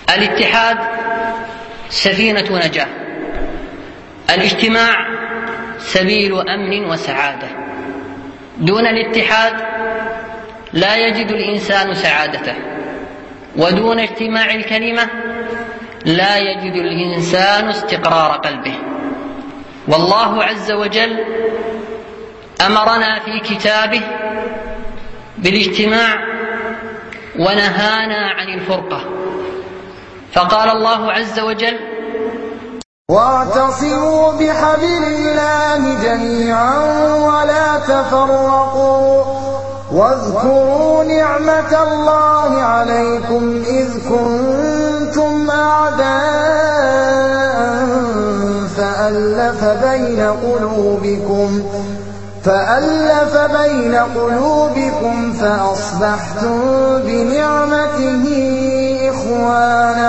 الاتحاد سفينة نجاة، الاجتماع سبيل أمن وسعادة. دون الاتحاد لا يجد الإنسان سعادته، ودون اجتماع الكلمة لا يجد الإنسان استقرار قلبه. والله عز وجل أمرنا في كتابه بالاجتماع ونهانا عن الفرقة، فقال الله عز وجل: واعتصموا بحبل الله جميعا ولا تفرقوا واذكروا نعمة الله عليكم إذ كنتم أعداء فألف بين قلوبكم فأصبحتم بنعمته إخوانا